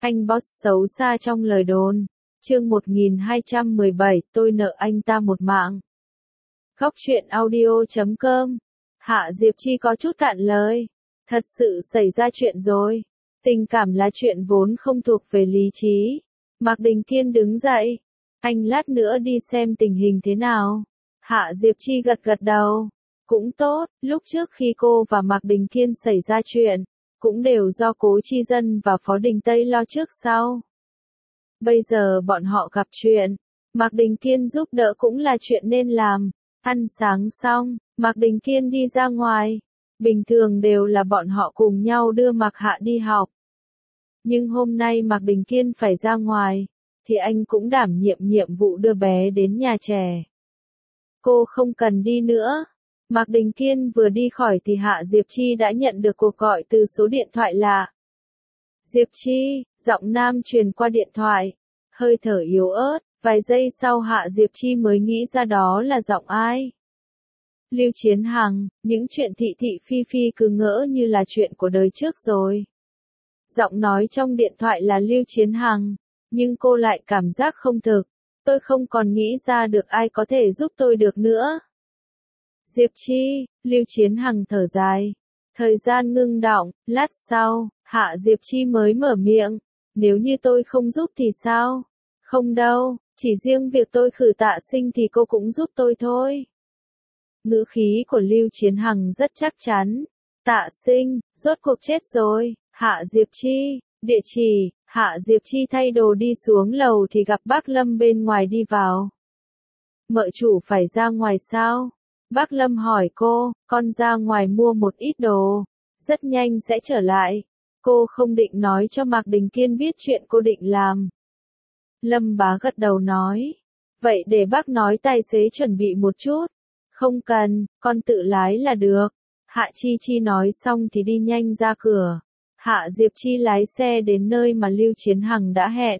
Anh boss xấu xa trong lời đồn. Chương 1217, tôi nợ anh ta một mạng. Góc truyện audio.com. Hạ Diệp Chi có chút cạn lời. Thật sự xảy ra chuyện rồi. Tình cảm là chuyện vốn không thuộc về lý trí. Mạc Đình Kiên đứng dậy. Anh lát nữa đi xem tình hình thế nào. Hạ Diệp Chi gật gật đầu. Cũng tốt, lúc trước khi cô và Mạc Đình Kiên xảy ra chuyện, cũng đều do Cố Chi Dân và Phó Đình Tây lo trước sau. Bây giờ bọn họ gặp chuyện, Mạc Đình Kiên giúp đỡ cũng là chuyện nên làm. Ăn sáng xong, Mạc Đình Kiên đi ra ngoài. Bình thường đều là bọn họ cùng nhau đưa Mạc Hạ đi học. Nhưng hôm nay Mạc Đình Kiên phải ra ngoài, thì anh cũng đảm nhiệm vụ đưa bé đến nhà trẻ. Cô không cần đi nữa. Mạc Đình Kiên vừa đi khỏi thì Hạ Diệp Chi đã nhận được cuộc gọi từ số điện thoại lạ. Diệp Chi, giọng nam truyền qua điện thoại, hơi thở yếu ớt, vài giây sau Hạ Diệp Chi mới nghĩ ra đó là giọng ai. Lưu Chiến Hằng, những chuyện thị thị phi phi cứ ngỡ như là chuyện của đời trước rồi. Giọng nói trong điện thoại là Lưu Chiến Hằng, nhưng cô lại cảm giác không thực, tôi không còn nghĩ ra được ai có thể giúp tôi được nữa. Diệp Chi, Lưu Chiến Hằng thở dài. Thời gian ngưng đọng, lát sau, Hạ Diệp Chi mới mở miệng. Nếu như tôi không giúp thì sao? Không đâu, chỉ riêng việc tôi khử Tạ Sinh thì cô cũng giúp tôi thôi. Ngữ khí của Lưu Chiến Hằng rất chắc chắn. Tạ Sinh, rốt cuộc chết rồi. Hạ Diệp Chi, địa chỉ. Hạ Diệp Chi thay đồ đi xuống lầu thì gặp bác Lâm bên ngoài đi vào. Mợ chủ phải ra ngoài sao? Bác Lâm hỏi cô, con ra ngoài mua một ít đồ, rất nhanh sẽ trở lại. Cô không định nói cho Mạc Đình Kiên biết chuyện cô định làm. Lâm bá gật đầu nói, vậy để bác nói tài xế chuẩn bị một chút. Không cần, con tự lái là được. Hạ Chi Chi nói xong thì đi nhanh ra cửa. Hạ Diệp Chi lái xe đến nơi mà Lưu Chiến Hằng đã hẹn.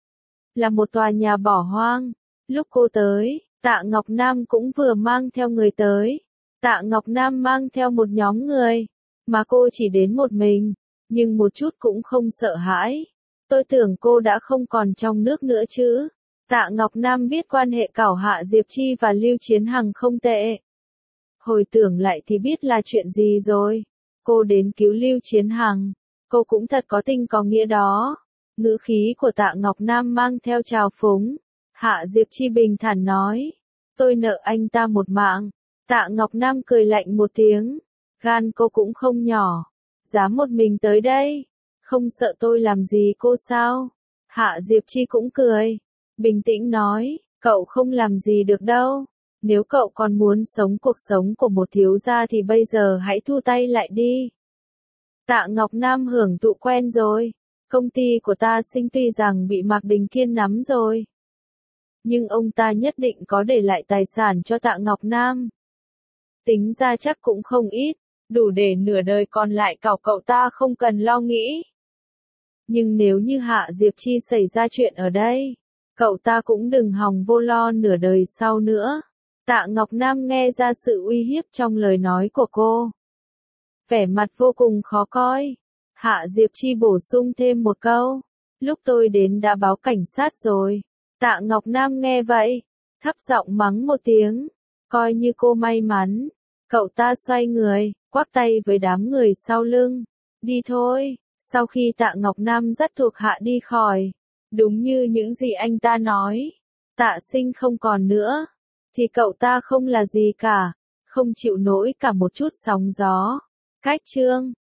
Là một tòa nhà bỏ hoang. Lúc cô tới, Tạ Ngọc Nam cũng vừa mang theo người tới. Tạ Ngọc Nam mang theo một nhóm người, mà cô chỉ đến một mình, nhưng một chút cũng không sợ hãi. Tôi tưởng cô đã không còn trong nước nữa chứ. Tạ Ngọc Nam biết quan hệ của Hạ Diệp Chi và Lưu Chiến Hằng không tệ. Hồi tưởng lại thì biết là chuyện gì rồi. Cô đến cứu Lưu Chiến Hằng, cô cũng thật có tình có nghĩa đó. Ngữ khí của Tạ Ngọc Nam mang theo trào phúng. Hạ Diệp Chi bình thản nói, tôi nợ anh ta một mạng. Tạ Ngọc Nam cười lạnh một tiếng, gan cô cũng không nhỏ, dám một mình tới đây, không sợ tôi làm gì cô sao? Hạ Diệp Chi cũng cười, bình tĩnh nói, cậu không làm gì được đâu, nếu cậu còn muốn sống cuộc sống của một thiếu gia thì bây giờ hãy thu tay lại đi. Tạ Ngọc Nam hưởng thụ quen rồi, công ty của ta Sinh tuy rằng bị Mạc Đình Kiên nắm rồi, nhưng ông ta nhất định có để lại tài sản cho Tạ Ngọc Nam. Tính ra chắc cũng không ít, đủ để nửa đời còn lại cậu ta không cần lo nghĩ. Nhưng nếu như Hạ Diệp Chi xảy ra chuyện ở đây, cậu ta cũng đừng hòng vô lo nửa đời sau nữa. Tạ Ngọc Nam nghe ra sự uy hiếp trong lời nói của cô. Vẻ mặt vô cùng khó coi. Hạ Diệp Chi bổ sung thêm một câu. Lúc tôi đến đã báo cảnh sát rồi. Tạ Ngọc Nam nghe vậy, thấp giọng mắng một tiếng, coi như cô may mắn. Cậu ta xoay người, quắc tay với đám người sau lưng. Đi thôi. Sau khi Tạ Ngọc Nam dắt thuộc hạ đi khỏi, đúng như những gì anh ta nói, Tạ Sinh không còn nữa, thì cậu ta không là gì cả, không chịu nổi cả một chút sóng gió. Cách chương